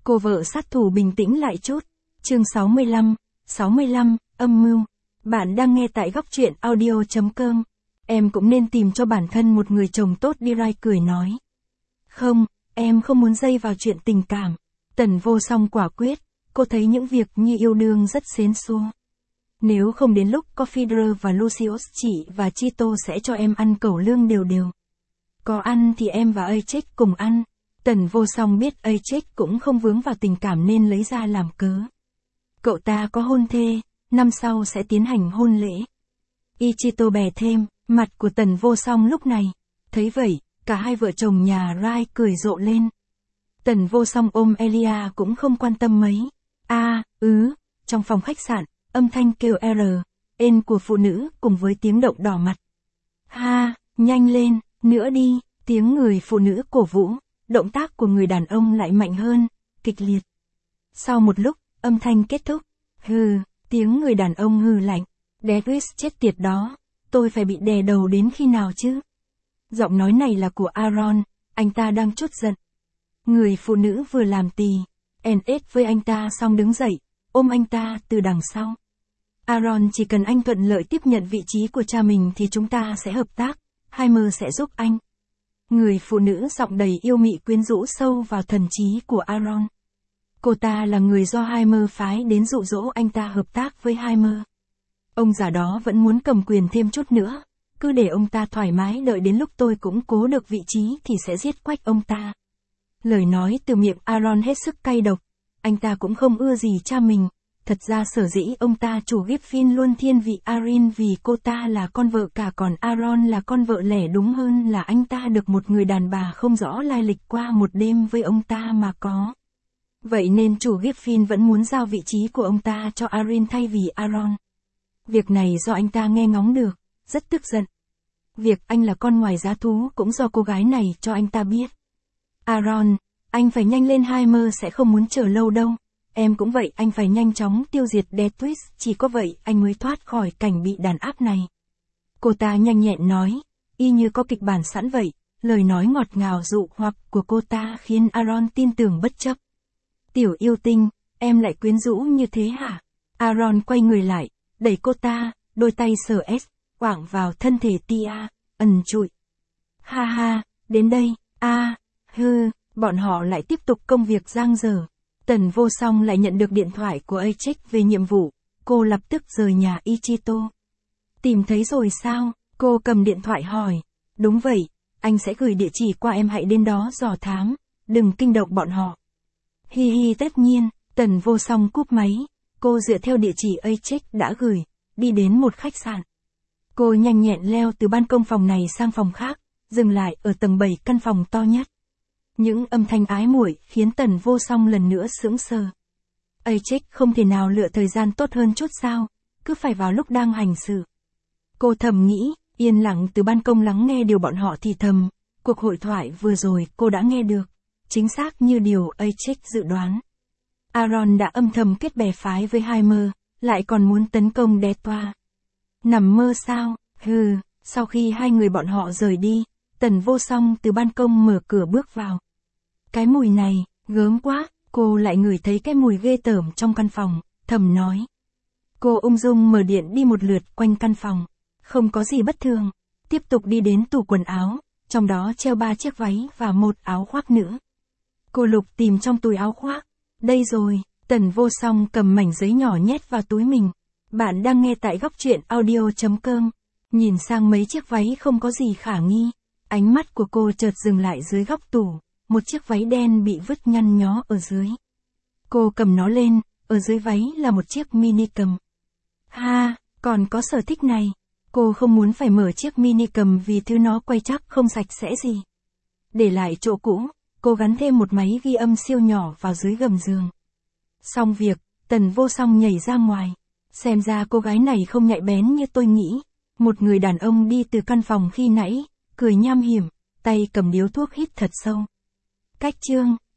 Cô vợ sát thủ bình tĩnh lại chút. Chương 65, âm mưu. Bạn đang nghe tại góc truyện audio.com. Em cũng nên tìm cho bản thân một người chồng tốt đi, Rai cười nói. Không, em không muốn dây vào chuyện tình cảm. Tần Vô Song quả quyết, cô thấy những việc như yêu đương rất xến xua. Nếu không đến lúc có Federer và Lucius, chị và Chito sẽ cho em ăn cẩu lương đều đều. Có ăn thì em và Achek cùng ăn. Tần Vô Song biết Achek cũng không vướng vào tình cảm nên lấy ra làm cớ. Cậu ta có hôn thê, năm sau sẽ tiến hành hôn lễ. Ichito bè thêm, mặt của Tần Vô Song lúc này. Thấy vậy, cả hai vợ chồng nhà Rai cười rộ lên. Tần Vô Song ôm Elia cũng không quan tâm mấy. Trong phòng khách sạn, âm thanh kêu N của phụ nữ cùng với tiếng động đỏ mặt. Ha, nhanh lên, nữa đi, tiếng người phụ nữ cổ vũ, động tác của người đàn ông lại mạnh hơn, kịch liệt. Sau một lúc, âm thanh kết thúc. Hừ, tiếng người đàn ông hừ lạnh. Dewis chết tiệt đó, tôi phải bị đè đầu đến khi nào chứ? Giọng nói này là của Aaron, anh ta đang trút giận. Người phụ nữ vừa làm tì, NS với anh ta xong đứng dậy, ôm anh ta từ đằng sau. Aaron, chỉ cần anh thuận lợi tiếp nhận vị trí của cha mình thì chúng ta sẽ hợp tác, Heimer sẽ giúp anh. Người phụ nữ giọng đầy yêu mị quyến rũ sâu vào thần trí của Aaron. Cô ta là người do Heimer phái đến dụ dỗ anh ta hợp tác với Heimer. Ông già đó vẫn muốn cầm quyền thêm chút nữa, cứ để ông ta thoải mái, đợi đến lúc tôi cũng cố được vị trí thì sẽ giết quách ông ta. Lời nói từ miệng Aaron hết sức cay độc, anh ta cũng không ưa gì cha mình. Thật ra sở dĩ ông ta chủ Griffin luôn thiên vị Arin vì cô ta là con vợ cả, còn Aaron là con vợ lẻ, đúng hơn là anh ta được một người đàn bà không rõ lai lịch qua một đêm với ông ta mà có. Vậy nên chủ Griffin vẫn muốn giao vị trí của ông ta cho Arin thay vì Aaron. Việc này do anh ta nghe ngóng được, rất tức giận. Việc anh là con ngoài giá thú cũng do cô gái này cho anh ta biết. Aaron, anh phải nhanh lên, Heimer sẽ không muốn chờ lâu đâu. Em cũng vậy, anh phải nhanh chóng tiêu diệt Dewis, chỉ có vậy anh mới thoát khỏi cảnh bị đàn áp này. Cô ta nhanh nhẹn nói, y như có kịch bản sẵn vậy, lời nói ngọt ngào dụ hoặc của cô ta khiến Aaron tin tưởng bất chấp. Tiểu yêu tinh, em lại quyến rũ như thế hả? Aaron quay người lại, đẩy cô ta, đôi tay sờ quảng vào thân thể Tia, ẩn trụi. Ha ha, đến đây, bọn họ lại tiếp tục công việc dang dở. Tần Vô Song lại nhận được điện thoại của Achek về nhiệm vụ, cô lập tức rời nhà Ichito. Tìm thấy rồi sao? Cô cầm điện thoại hỏi. Đúng vậy, anh sẽ gửi địa chỉ qua, em hãy đến đó dò thám, đừng kinh động bọn họ. Hi hi, tất nhiên. Tần Vô Song cúp máy, cô dựa theo địa chỉ Achek đã gửi, đi đến một khách sạn. Cô nhanh nhẹn leo từ ban công phòng này sang phòng khác, dừng lại ở tầng 7 căn phòng to nhất. Những âm thanh ái muội khiến Tần Vô Song lần nữa sững sờ. Achek không thể nào lựa thời gian tốt hơn chút sao, cứ phải vào lúc đang hành sự. Cô thầm nghĩ, yên lặng từ ban công lắng nghe điều bọn họ thì thầm. Cuộc hội thoại vừa rồi cô đã nghe được, chính xác như điều Achek dự đoán. Aaron đã âm thầm kết bè phái với Heimer, lại còn muốn tấn công Detoa. Nằm mơ sao? Sau khi hai người bọn họ rời đi, Tần Vô Song từ ban công mở cửa bước vào. Cái mùi này, gớm quá, cô lại ngửi thấy cái mùi ghê tởm trong căn phòng, thầm nói. Cô ung dung mở điện đi một lượt quanh căn phòng, không có gì bất thường, tiếp tục đi đến tủ quần áo, trong đó treo 3 chiếc váy và một áo khoác nữa. Cô lục tìm trong túi áo khoác, đây rồi, Tần Vô Song cầm mảnh giấy nhỏ nhét vào túi mình. Bạn đang nghe tại góc truyện audio.com, nhìn sang mấy chiếc váy không có gì khả nghi. Ánh mắt của cô chợt dừng lại dưới góc tủ, một chiếc váy đen bị vứt nhăn nhó ở dưới. Cô cầm nó lên, ở dưới váy là một chiếc mini cầm. Còn có sở thích này. Cô không muốn phải mở chiếc mini cầm vì thứ nó quay chắc không sạch sẽ gì. Để lại chỗ cũ, cô gắn thêm một máy ghi âm siêu nhỏ vào dưới gầm giường. Xong việc, Tần Vô Song nhảy ra ngoài. Xem ra cô gái này không nhạy bén như tôi nghĩ. Một người đàn ông đi từ căn phòng khi nãy, cười nham hiểm, tay cầm điếu thuốc hít thật sâu. Cách chương